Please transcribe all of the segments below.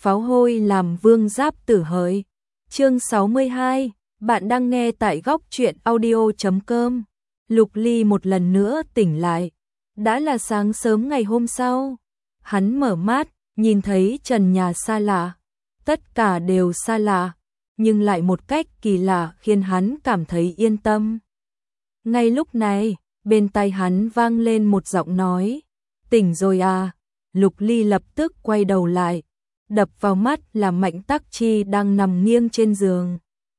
pháo hôi làm vương giáp tử hỡi. Chương 62, bạn đang nghe tại góc truyện audio.com. Lục Ly một lần nữa tỉnh lại. Đã là sáng sớm ngày hôm sau. Hắn mở mắt, nhìn thấy trần nhà xa lạ. Tất cả đều xa lạ, nhưng lại một cách kỳ lạ khiến hắn cảm thấy yên tâm. Ngay lúc này, bên tai hắn vang lên một giọng nói. Tỉnh rồi à? Lục Ly lập tức quay đầu lại. Đập vào mắt là Mạnh Tắc Chi đang nằm nghiêng trên giường.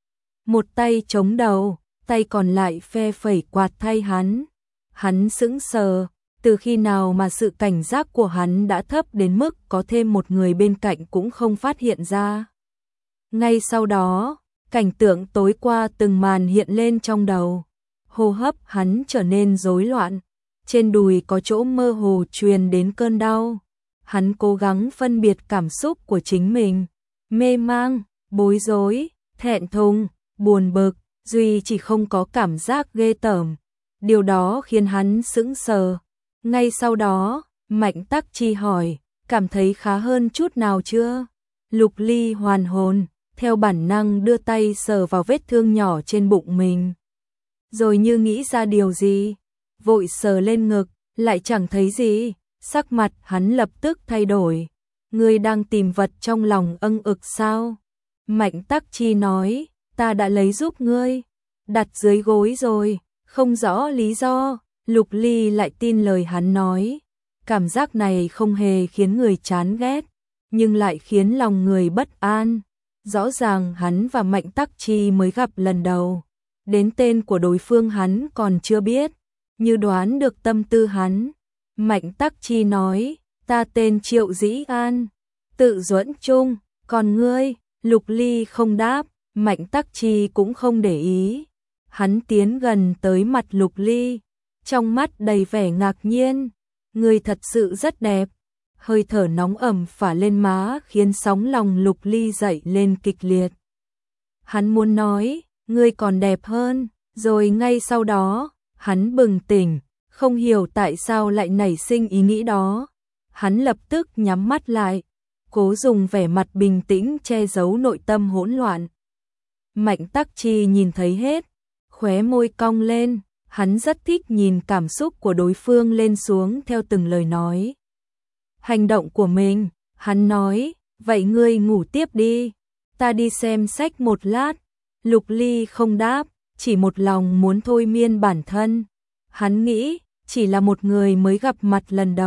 Một tay chống đầu, tay còn lại phe phẩy quạt thay hắn. Hắn sững sờ, từ khi nào mà sự cảnh giác của hắn đã thấp đến mức có thêm một người bên cạnh cũng không phát hiện ra. Ngay sau đó, cảnh tượng tối qua từng màn hiện lên trong đầu. Hô hấp hắn trở nên rối loạn, trên đùi có chỗ mơ hồ truyền đến cơn đau. Hắn cố gắng phân biệt cảm xúc của chính mình, mê mang, bối rối, thẹn thùng, buồn bực, duy chỉ không có cảm giác ghê tởm. Điều đó khiến hắn sững sờ. Ngay sau đó, Mạnh Tắc Chi hỏi, cảm thấy khá hơn chút nào chưa? Lục Ly hoàn hồn, theo bản năng đưa tay sờ vào vết thương nhỏ trên bụng mình. Rồi như nghĩ ra điều gì, vội sờ lên ngực, lại chẳng thấy gì. Sắc mặt hắn lập tức thay đổi. Ngươi đang tìm vật trong lòng âng ực sao? Mạnh Tắc Chi nói, ta đã lấy giúp ngươi, đặt dưới gối rồi, không rõ lý do. Lục Ly lại tin lời hắn nói. Cảm giác này không hề khiến người chán ghét, nhưng lại khiến lòng người bất an. Rõ ràng hắn và Mạnh Tắc Chi mới gặp lần đầu. Đến tên của đối phương hắn còn chưa biết, như đoán được tâm tư hắn. Mạnh Tắc Chi nói, ta tên Triệu Dĩ An, tự Duẫn Trung, còn ngươi? Lục Ly không đáp, Mạnh Tắc Chi cũng không để ý. Hắn tiến gần tới mặt Lục Ly, trong mắt đầy vẻ ngạc nhiên. Ngươi thật sự rất đẹp. Hơi thở nóng ẩm phả lên má khiến sóng lòng Lục Ly dậy lên kịch liệt. Hắn muốn nói, ngươi còn đẹp hơn, rồi ngay sau đó, hắn bừng tỉnh. Không hiểu tại sao lại nảy sinh ý nghĩ đó. Hắn lập tức nhắm mắt lại, cố dùng vẻ mặt bình tĩnh che giấu nội tâm hỗn loạn. Mạnh Tắc Chi nhìn thấy hết, khóe môi cong lên, hắn rất thích nhìn cảm xúc của đối phương lên xuống theo từng lời nói. Hành động của mình, hắn nói, vậy ngươi ngủ tiếp đi, ta đi xem sách một lát. Lục Ly không đáp, chỉ một lòng muốn thôi miên bản thân. Hắn nghĩ, chỉ là một người mới gặp mặt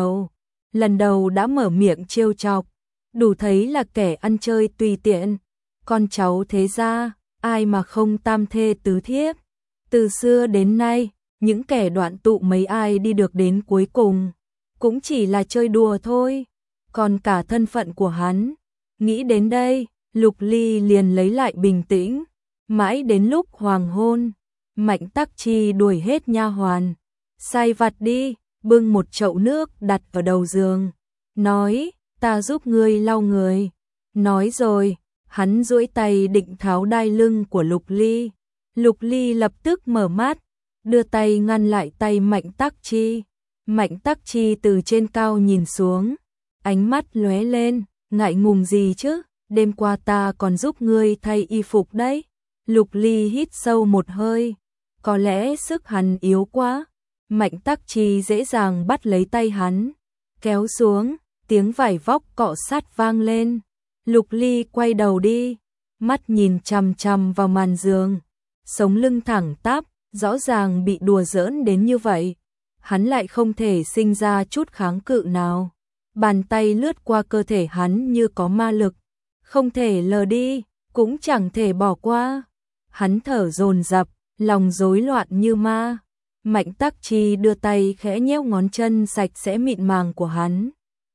lần đầu đã mở miệng trêu chọc, đủ thấy là kẻ ăn chơi tùy tiện. Con cháu thế gia, ai mà không tam thê tứ thiếp. Từ xưa đến nay, những kẻ đoạn tụ mấy ai đi được đến cuối cùng, cũng chỉ là chơi đùa thôi. Còn cả thân phận của hắn. Nghĩ đến đây, Lục Ly liền lấy lại bình tĩnh. Mãi đến lúc hoàng hôn, Mạnh Tắc Chi đuổi hết nha hoàn, sai vặt đi, bưng một chậu nước đặt ở đầu giường, nói, ta giúp ngươi lau người. Nói rồi, hắn duỗi tay định tháo đai lưng của Lục Ly. Lục Ly lập tức mở mắt, đưa tay ngăn lại tay Mạnh Tắc Chi. Mạnh Tắc Chi từ trên cao nhìn xuống, ánh mắt lóe lên, ngại ngùng gì chứ, đêm qua ta còn giúp ngươi thay y phục đấy. Lục Ly hít sâu một hơi, có lẽ sức hắn yếu quá. Mạnh Tắc Chi dễ dàng bắt lấy tay hắn, kéo xuống, tiếng vải vóc cọ sát vang lên. Lục Ly quay đầu đi, mắt nhìn chằm chằm vào màn giường, sống lưng thẳng tắp, rõ ràng bị đùa giỡn đến như vậy. Hắn lại không thể sinh ra chút kháng cự nào. Bàn tay lướt qua cơ thể hắn như có ma lực, không thể lờ đi, cũng chẳng thể bỏ qua. Hắn thở dồn dập, lòng rối loạn như ma. Mạnh Tắc Chi đưa tay khẽ nhéo ngón chân sạch sẽ mịn màng của hắn,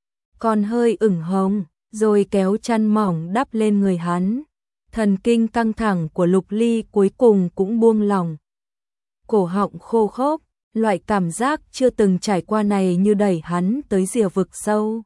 còn hơi ửng hồng, rồi kéo chăn mỏng đắp lên người hắn. Thần kinh căng thẳng của Lục Ly cuối cùng cũng buông lỏng. Cổ họng khô khốc, loại cảm giác chưa từng trải qua này như đẩy hắn tới rìa vực sâu.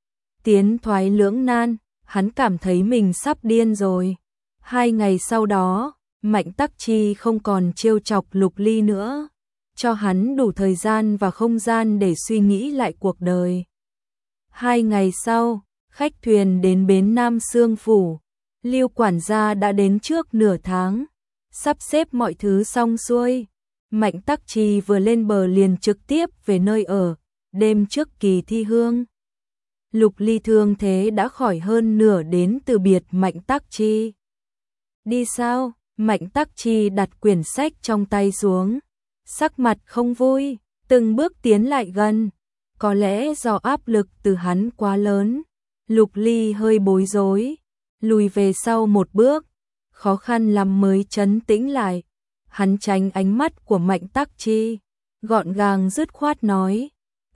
Tiến thoái lưỡng nan, hắn cảm thấy mình sắp điên rồi. 2 ngày sau đó, Mạnh Tắc Chi không còn trêu chọc Lục Ly nữa, cho hắn đủ thời gian và không gian để suy nghĩ lại cuộc đời. 2 ngày sau, Khách thuyền đến bến Nam Sương Phủ, Lưu quản gia đã đến trước nửa tháng, sắp xếp mọi thứ xong xuôi. Mạnh Tắc Chi vừa lên bờ liền trực tiếp về nơi ở, đêm trước kỳ thi hương. Lục Ly thương thế đã khỏi hơn nửa đến từ biệt Mạnh Tắc Chi. Đi sao? Mạnh Tắc Chi đặt quyển sách trong tay xuống, sắc mặt không vui, từng bước tiến lại gần. Có lẽ do áp lực từ hắn quá lớn, Lục Ly hơi bối rối, lùi về sau một bước, khó khăn lắm mới trấn tĩnh lại. Hắn tránh ánh mắt của Mạnh Tắc Chi, gọn gàng dứt khoát nói,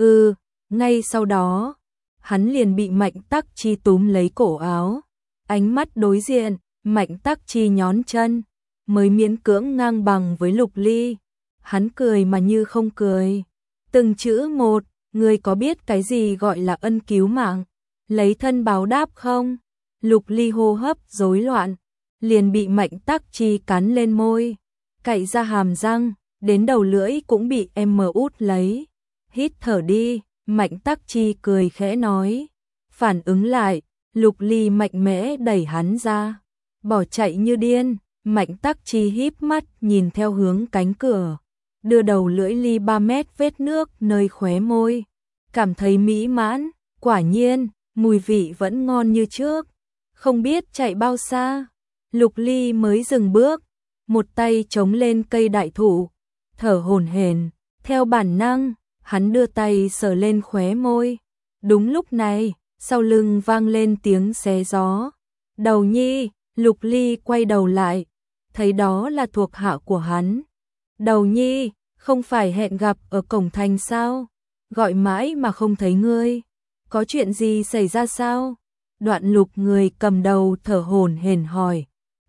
ngay sau đó, hắn liền bị Mạnh Tắc Chi túm lấy cổ áo. Ánh mắt đối diện, Mạnh Tắc Chi nhón chân, mới miễn cưỡng ngang bằng với Lục Ly. Hắn cười mà như không cười. Từng chữ một, ngươi có biết cái gì gọi là ân cứu mạng, lấy thân báo đáp không? Lục Ly hô hấp rối loạn, liền bị Mạnh Tắc Chi cắn lên môi, cạy ra hàm răng, đến đầu lưỡi cũng bị em mờ út lấy. Hít thở đi, Mạnh Tắc Chi cười khẽ nói. Phản ứng lại, Lục Ly mạnh mẽ đẩy hắn ra, bỏ chạy như điên. Mạnh Tắc Chi híp mắt nhìn theo hướng cánh cửa, đưa đầu lưỡi ly 3 mét vết nước nơi khóe môi, cảm thấy mỹ mãn. Quả nhiên, mùi vị vẫn ngon như trước. Không biết chạy bao xa, Lục Ly mới dừng bước, một tay chống lên cây đại thụ, thở hổn hển. Theo bản năng, hắn đưa tay sờ lên khóe môi. Đúng lúc này, sau lưng vang lên tiếng xé gió. Đầu Nhi. Lục Ly quay đầu lại, thấy đó là thuộc hạ của hắn. Đầu Nhi, không phải hẹn gặp ở cổng thành sao? Gọi mãi mà không thấy ngươi. Có chuyện gì xảy ra sao? Đoạn Lục người cầm đầu thở hổn hển hỏi.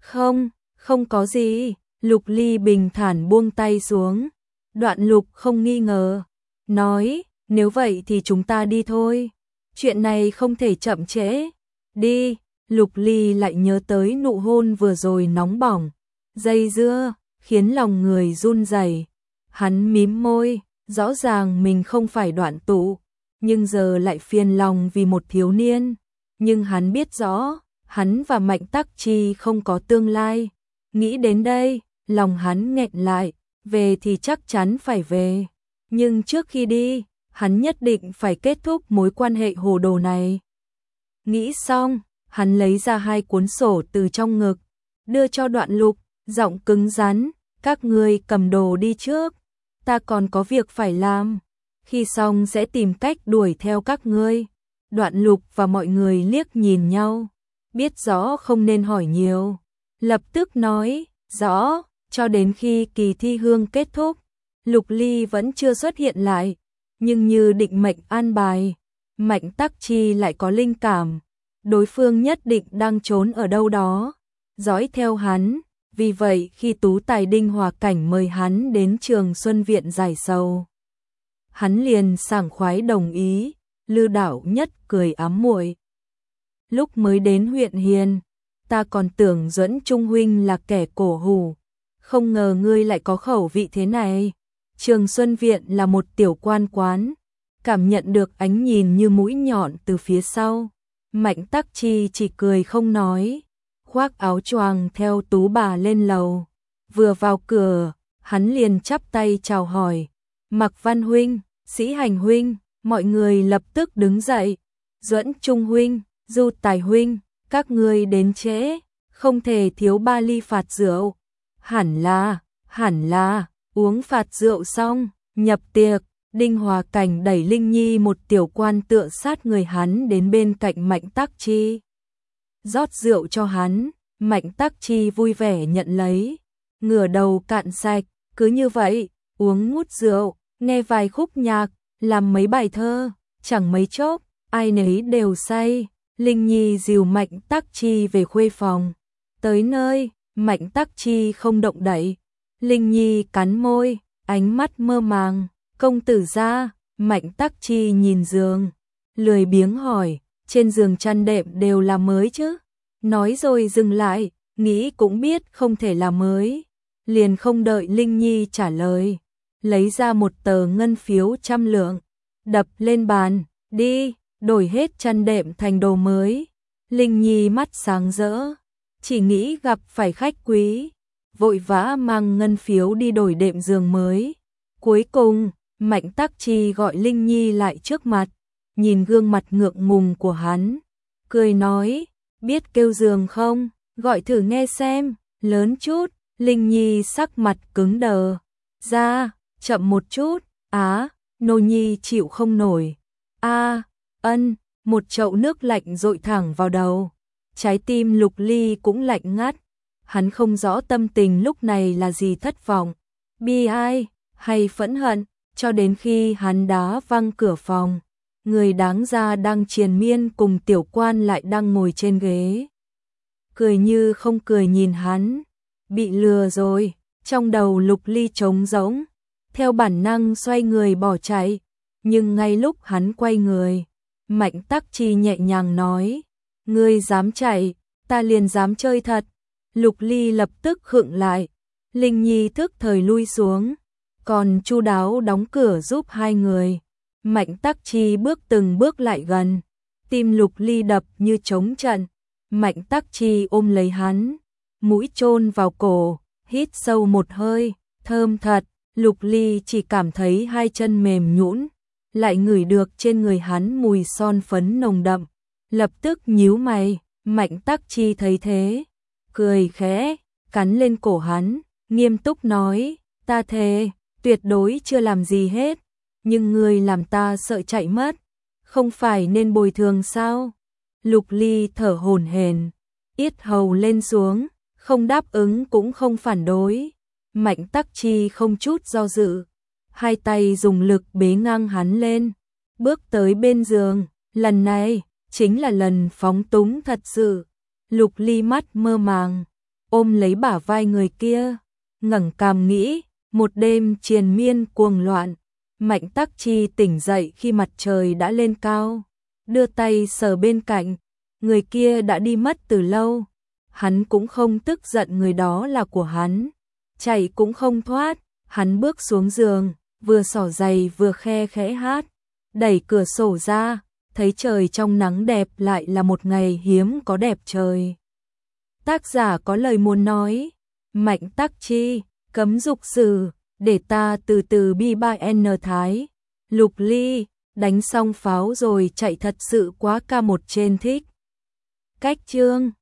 Không có gì. Lục Ly bình thản buông tay xuống. Đoạn Lục không nghi ngờ, nói, nếu vậy thì chúng ta đi thôi. Chuyện này không thể chậm trễ. Đi. Lục Ly lại nhớ tới nụ hôn vừa rồi nóng bỏng, dây dưa, khiến lòng người run rẩy. Hắn mím môi, rõ ràng mình không phải Đoạn Tụ, nhưng giờ lại phiền lòng vì một thiếu niên. Nhưng hắn biết rõ, hắn và Mạnh Tắc Chi không có tương lai. Nghĩ đến đây, lòng hắn nghẹn lại, về thì chắc chắn phải về. Nhưng trước khi đi, hắn nhất định phải kết thúc mối quan hệ hồ đồ này. Nghĩ xong, hắn lấy ra 2 cuốn sổ từ trong ngực, đưa cho Đoạn Lục, giọng cứng rắn, các ngươi cầm đồ đi trước, ta còn có việc phải làm, khi xong sẽ tìm cách đuổi theo các ngươi. Đoạn Lục và mọi người liếc nhìn nhau, biết rõ không nên hỏi nhiều, lập tức nói, rõ. Cho đến khi kỳ thi hương kết thúc, Lục Ly vẫn chưa xuất hiện lại, nhưng như định mệnh an bài, Mạnh Tắc Chi lại có linh cảm. Đối phương nhất định đang trốn ở đâu đó, dõi theo hắn. Vì vậy khi Tú Tài Đinh Hòa Cảnh mời hắn đến Trường Xuân Viện giải sầu, hắn liền sảng khoái đồng ý. Lư Đảo Nhất cười ám muội. Lúc mới đến huyện Hiền, ta còn tưởng Duẫn Trung huynh là kẻ cổ hủ, không ngờ ngươi lại có khẩu vị thế này. Trường Xuân Viện là một tiểu quan quán, cảm nhận được ánh nhìn như mũi nhọn từ phía sau. Mạnh Tắc Chi chỉ cười không nói, khoác áo choàng theo Tú bà lên lầu. Vừa vào cửa, hắn liền chắp tay chào hỏi. Mạc Văn huynh, Sĩ Hành huynh, mọi người lập tức đứng dậy. Duẫn Trung huynh, Du Tài huynh, các ngươi đến trễ, không thể thiếu 3 ly phạt rượu. Hẳn là, uống phạt rượu xong, nhập tiệc. Đinh Hòa Cảnh đẩy Linh Nhi một tiểu quan tựa sát người hắn đến bên cạnh Mạnh Tắc Chi. Rót rượu cho hắn, Mạnh Tắc Chi vui vẻ nhận lấy, ngửa đầu cạn sạch, cứ như vậy, uống ngút rượu, nghe vài khúc nhạc, làm mấy bài thơ, chẳng mấy chốc, ai nấy đều say. Linh Nhi dìu Mạnh Tắc Chi về khuê phòng. Tới nơi, Mạnh Tắc Chi không động đậy. Linh Nhi cắn môi, ánh mắt mơ màng. Công tử gia. Mạnh Tắc Chi nhìn giường, lười biếng hỏi, trên giường chăn đệm đều là mới chứ? Nói rồi dừng lại, nghĩ cũng biết không thể là mới, liền không đợi Linh Nhi trả lời, lấy ra một tờ ngân phiếu 100 lượng, đập lên bàn, đi. đổi hết chăn đệm thành đồ mới. Linh Nhi mắt sáng rỡ, chỉ nghĩ gặp phải khách quý, vội vã mang ngân phiếu đi đổi đệm giường mới. Cuối cùng, Mạnh Tắc Chi gọi Linh Nhi lại trước mặt, nhìn gương mặt ngượng ngùng của hắn, cười nói, biết kêu giường không, gọi thử nghe xem, lớn chút. Linh Nhi sắc mặt cứng đờ, ra, chậm một chút, nô nhi chịu không nổi. Một chậu nước lạnh dội thẳng vào đầu. Trái tim Lục Ly cũng lạnh ngắt. Hắn không rõ tâm tình lúc này là gì, thất vọng, bi ai hay phẫn hận, cho đến khi hắn đá văng cửa phòng. Người đáng ra đang triền miên cùng tiểu quan lại đang ngồi trên ghế, cười như không cười nhìn hắn. Bị lừa rồi, trong đầu Lục Ly trống rỗng, theo bản năng xoay người bỏ chạy. Nhưng ngay lúc hắn quay người, Mạnh Tắc Chi nhẹ nhàng nói, ngươi dám chạy, ta liền dám chơi thật. Lục Ly lập tức khựng lại, Linh Nhi thức thời lui xuống, còn chu đáo đóng cửa giúp hai người. Mạnh Tắc Chi bước từng bước lại gần, tim Lục Ly đập như trống trận. Mạnh Tắc Chi ôm lấy hắn, mũi chôn vào cổ, hít sâu một hơi, thơm thật. Lục Ly chỉ cảm thấy hai chân mềm nhũn, lại ngửi được trên người hắn mùi son phấn nồng đậm, lập tức nhíu mày. Mạnh Tắc Chi thấy thế, cười khẽ, cắn lên cổ hắn, nghiêm túc nói, ta thề, tuyệt đối chưa làm gì hết, nhưng ngươi làm ta sợ chạy mất, không phải nên bồi thường sao? Lục Ly thở hổn hển, yết hầu lên xuống, không đáp ứng cũng không phản đối. Mạnh Tắc Chi không chút do dự, hai tay dùng lực bế ngang hắn lên, bước tới bên giường. Lần này chính là lần phóng túng thật sự. Lục Ly mắt mơ màng, ôm lấy bả vai người kia, ngẩng cằm nghĩ, một đêm triền miên cuồng loạn. Mạnh Tắc Chi tỉnh dậy khi mặt trời đã lên cao, đưa tay sờ bên cạnh, người kia đã đi mất từ lâu. Hắn cũng không tức giận, người đó là của hắn, chạy cũng không thoát. Hắn bước xuống giường, vừa xỏ giày vừa khe khẽ hát, đẩy cửa sổ ra, thấy trời trong nắng đẹp, lại là một ngày hiếm có đẹp trời. Tác giả có lời muốn nói, Mạnh Tắc Chi, cấm dục sử, để ta từ từ bi ba n thái. Lục Ly, đánh xong pháo rồi chạy thật sự quá, ca một trên thích. Cách chương